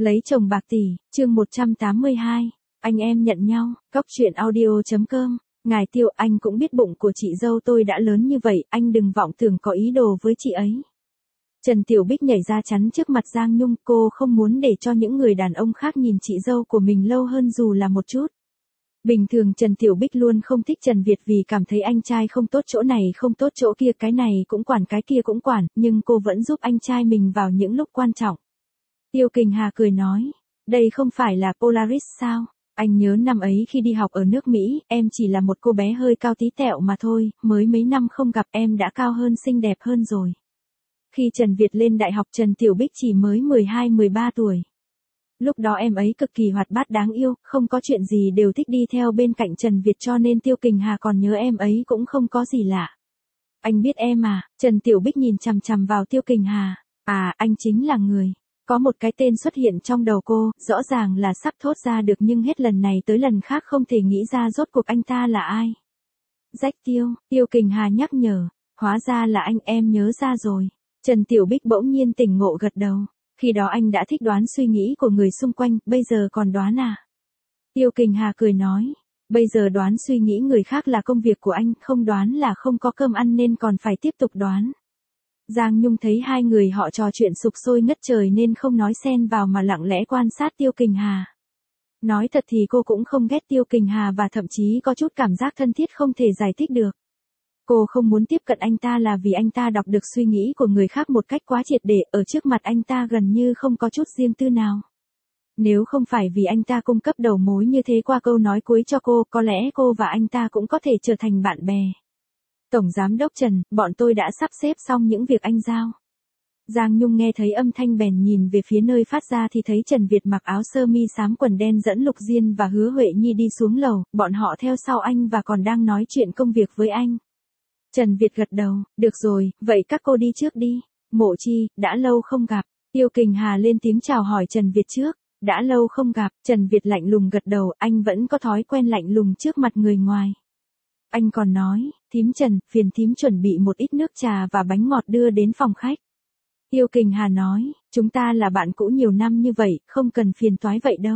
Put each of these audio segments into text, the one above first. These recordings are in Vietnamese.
Lấy chồng bạc tỷ, chương 182, anh em nhận nhau, Cóc truyện audio.com, ngài Tiêu, anh cũng biết bụng của chị dâu tôi đã lớn như vậy, anh đừng vọng tưởng có ý đồ với chị ấy. Trần Tiểu Bích nhảy ra chắn trước mặt Giang Nhung, cô không muốn để cho những người đàn ông khác nhìn chị dâu của mình lâu hơn dù là một chút. Bình thường Trần Tiểu Bích luôn không thích Trần Việt vì cảm thấy anh trai không tốt chỗ này không tốt chỗ kia, cái này cũng quản cái kia cũng quản, nhưng cô vẫn giúp anh trai mình vào những lúc quan trọng. Tiêu Kình Hà cười nói, đây không phải là Polaris sao? Anh nhớ năm ấy khi đi học ở nước Mỹ, em chỉ là một cô bé hơi cao tí tẹo mà thôi, mới mấy năm không gặp em đã cao hơn xinh đẹp hơn rồi. Khi Trần Việt lên đại học Trần Tiểu Bích chỉ mới 12-13 tuổi. Lúc đó em ấy cực kỳ hoạt bát đáng yêu, không có chuyện gì đều thích đi theo bên cạnh Trần Việt cho nên Tiêu Kình Hà còn nhớ em ấy cũng không có gì lạ. Anh biết em à, Trần Tiểu Bích nhìn chằm chằm vào Tiêu Kình Hà, à anh chính là người. Có một cái tên xuất hiện trong đầu cô, rõ ràng là sắp thốt ra được nhưng hết lần này tới lần khác không thể nghĩ ra rốt cuộc anh ta là ai. Rách Tiêu, Tiêu Kình Hà nhắc nhở, hóa ra là anh, em nhớ ra rồi. Trần Tiểu Bích bỗng nhiên tỉnh ngộ gật đầu. Khi đó anh đã thích đoán suy nghĩ của người xung quanh, bây giờ còn đoán à? Tiêu Kình Hà cười nói, bây giờ đoán suy nghĩ người khác là công việc của anh, không đoán là không có cơm ăn nên còn phải tiếp tục đoán. Giang Nhung thấy hai người họ trò chuyện sục sôi ngất trời nên không nói xen vào mà lặng lẽ quan sát Tiêu Kình Hà. Nói thật thì cô cũng không ghét Tiêu Kình Hà và thậm chí có chút cảm giác thân thiết không thể giải thích được. Cô không muốn tiếp cận anh ta là vì anh ta đọc được suy nghĩ của người khác một cách quá triệt để, ở trước mặt anh ta gần như không có chút riêng tư nào. Nếu không phải vì anh ta cung cấp đầu mối như thế qua câu nói cuối cho cô, có lẽ cô và anh ta cũng có thể trở thành bạn bè. Tổng Giám đốc Trần, bọn tôi đã sắp xếp xong những việc anh giao. Giang Nhung nghe thấy âm thanh bèn nhìn về phía nơi phát ra thì thấy Trần Việt mặc áo sơ mi xám quần đen dẫn Lục Diên và Hứa Huệ Nhi đi xuống lầu, bọn họ theo sau anh và còn đang nói chuyện công việc với anh. Trần Việt gật đầu, được rồi, vậy các cô đi trước đi. Mộ Chi, đã lâu không gặp. Tiêu Kình Hà lên tiếng chào hỏi Trần Việt trước. Đã lâu không gặp, Trần Việt lạnh lùng gật đầu, anh vẫn có thói quen lạnh lùng trước mặt người ngoài. Anh còn nói, thím Trần, phiền thím chuẩn bị một ít nước trà và bánh ngọt đưa đến phòng khách. Tiêu Kình Hà nói, chúng ta là bạn cũ nhiều năm như vậy, không cần phiền toái vậy đâu.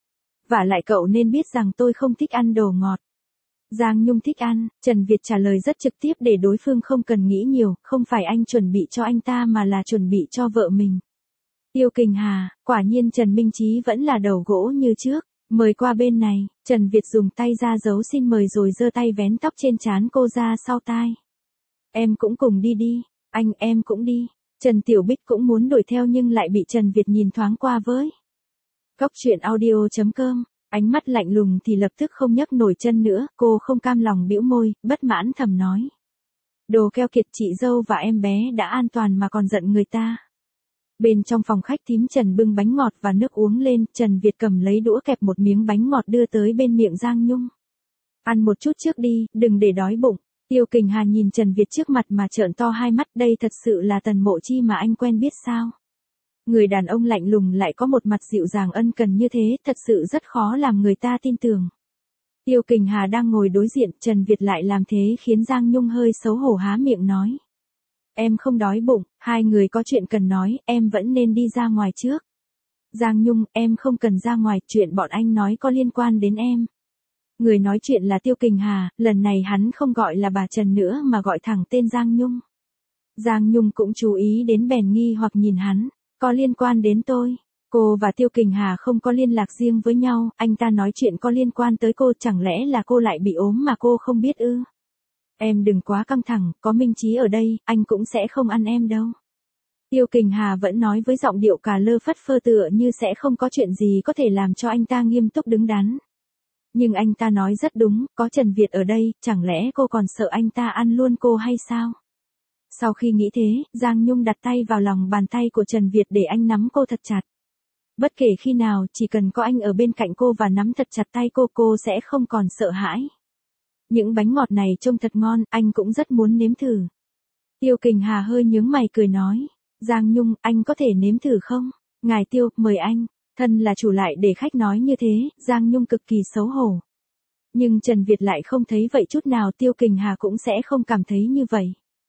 Vả lại cậu nên biết rằng tôi không thích ăn đồ ngọt. Giang Nhung thích ăn, Trần Việt trả lời rất trực tiếp để đối phương không cần nghĩ nhiều, không phải anh chuẩn bị cho anh ta mà là chuẩn bị cho vợ mình. Tiêu Kình Hà, quả nhiên Trần Minh Chí vẫn là đầu gỗ như trước, mời qua bên này, Trần Việt dùng tay ra dấu xin mời rồi giơ tay vén tóc trên trán cô ra sau tai. Em cũng cùng đi đi, anh em cũng đi, Trần Tiểu Bích cũng muốn đuổi theo nhưng lại bị Trần Việt nhìn thoáng qua với. Cóc truyện audio.com. Ánh mắt lạnh lùng thì lập tức không nhấc nổi chân nữa, cô không cam lòng bĩu môi, bất mãn thầm nói. Đồ keo kiệt, chị dâu và em bé đã an toàn mà còn giận người ta. Bên trong phòng khách thím Trần bưng bánh ngọt và nước uống lên, Trần Việt cầm lấy đũa kẹp một miếng bánh ngọt đưa tới bên miệng Giang Nhung. Ăn một chút trước đi, đừng để đói bụng. Tiêu Kình Hà nhìn Trần Việt trước mặt mà trợn to hai mắt, đây thật sự là Tần Mộ Chi mà anh quen biết sao? Người đàn ông lạnh lùng lại có một mặt dịu dàng ân cần như thế, thật sự rất khó làm người ta tin tưởng. Tiêu Kình Hà đang ngồi đối diện, Trần Việt lại làm thế khiến Giang Nhung hơi xấu hổ há miệng nói. Em không đói bụng, hai người có chuyện cần nói, em vẫn nên đi ra ngoài trước. Giang Nhung, em không cần ra ngoài, chuyện bọn anh nói có liên quan đến em. Người nói chuyện là Tiêu Kình Hà, lần này hắn không gọi là bà Trần nữa mà gọi thẳng tên Giang Nhung. Giang Nhung cũng chú ý đến bèn nghi hoặc nhìn hắn. Có liên quan đến tôi. Cô và Tiêu Kình Hà không có liên lạc riêng với nhau, anh ta nói chuyện có liên quan tới cô, chẳng lẽ là cô lại bị ốm mà cô không biết ư? Em đừng quá căng thẳng, có Minh Chí ở đây, anh cũng sẽ không ăn em đâu. Tiêu Kình Hà vẫn nói với giọng điệu cà lơ phất phơ tựa như sẽ không có chuyện gì có thể làm cho anh ta nghiêm túc đứng đắn. Nhưng anh ta nói rất đúng, có Trần Việt ở đây, chẳng lẽ cô còn sợ anh ta ăn luôn cô hay sao? Sau khi nghĩ thế, Giang Nhung đặt tay vào lòng bàn tay của Trần Việt để anh nắm cô thật chặt. Bất kể khi nào, chỉ cần có anh ở bên cạnh cô và nắm thật chặt tay cô sẽ không còn sợ hãi. Những bánh ngọt này trông thật ngon, anh cũng rất muốn nếm thử. Tiêu Kình Hà hơi nhướng mày cười nói. Giang Nhung, anh có thể nếm thử không? Ngài Tiêu, mời anh. Thân là chủ lại để khách nói như thế, Giang Nhung cực kỳ xấu hổ. Nhưng Trần Việt lại không thấy vậy chút nào, Tiêu Kình Hà cũng sẽ không cảm thấy như vậy.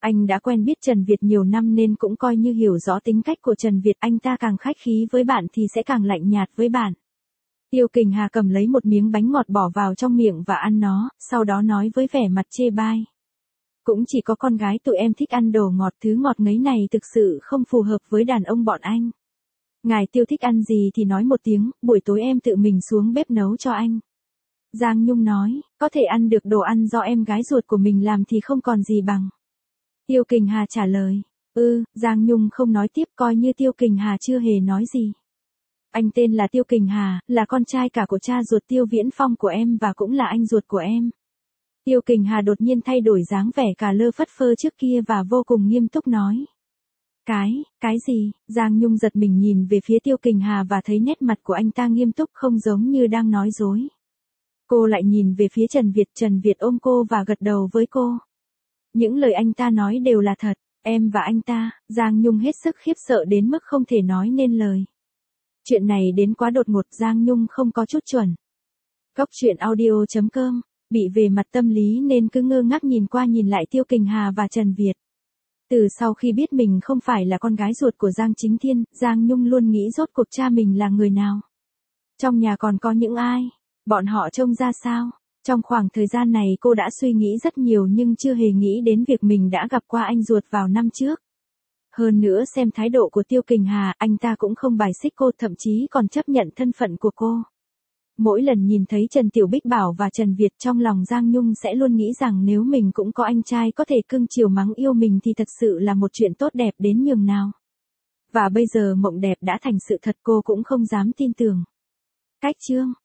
Anh đã quen biết Trần Việt nhiều năm nên cũng coi như hiểu rõ tính cách của Trần Việt, anh ta càng khách khí với bạn thì sẽ càng lạnh nhạt với bạn. Tiêu Kình Hà cầm lấy một miếng bánh ngọt bỏ vào trong miệng và ăn nó, sau đó nói với vẻ mặt chê bai. Cũng chỉ có con gái tụi em thích ăn đồ ngọt, thứ ngọt ngấy này thực sự không phù hợp với đàn ông bọn anh. Ngài Tiêu thích ăn gì thì nói một tiếng, buổi tối em tự mình xuống bếp nấu cho anh. Giang Nhung nói, có thể ăn được đồ ăn do em gái ruột của mình làm thì không còn gì bằng. Tiêu Kình Hà trả lời, Giang Nhung không nói tiếp, coi như Tiêu Kình Hà chưa hề nói gì. Anh tên là Tiêu Kình Hà, là con trai cả của cha ruột Tiêu Viễn Phong của em và cũng là anh ruột của em. Tiêu Kình Hà đột nhiên thay đổi dáng vẻ cà lơ phất phơ trước kia và vô cùng nghiêm túc nói. Cái gì? Giang Nhung giật mình nhìn về phía Tiêu Kình Hà và thấy nét mặt của anh ta nghiêm túc không giống như đang nói dối. Cô lại nhìn về phía Trần Việt ôm cô và gật đầu với cô. Những lời anh ta nói đều là thật, em và anh ta. Giang Nhung hết sức khiếp sợ đến mức không thể nói nên lời. Chuyện này đến quá đột ngột, Giang Nhung không có chút chuẩn. Góc truyện audio.com, bị về mặt tâm lý nên cứ ngơ ngác nhìn qua nhìn lại Tiêu Kình Hà và Trần Việt. Từ sau khi biết mình không phải là con gái ruột của Giang Chính Thiên, Giang Nhung luôn nghĩ rốt cuộc cha mình là người nào. Trong nhà còn có những ai? Bọn họ trông ra sao? Trong khoảng thời gian này cô đã suy nghĩ rất nhiều nhưng chưa hề nghĩ đến việc mình đã gặp qua anh ruột vào năm trước. Hơn nữa xem thái độ của Tiêu Kình Hà, anh ta cũng không bài xích cô, thậm chí còn chấp nhận thân phận của cô. Mỗi lần nhìn thấy Trần Tiểu Bích Bảo và Trần Việt, trong lòng Giang Nhung sẽ luôn nghĩ rằng nếu mình cũng có anh trai có thể cưng chiều mắng yêu mình thì thật sự là một chuyện tốt đẹp đến nhường nào. Và bây giờ mộng đẹp đã thành sự thật, cô cũng không dám tin tưởng. Cách chương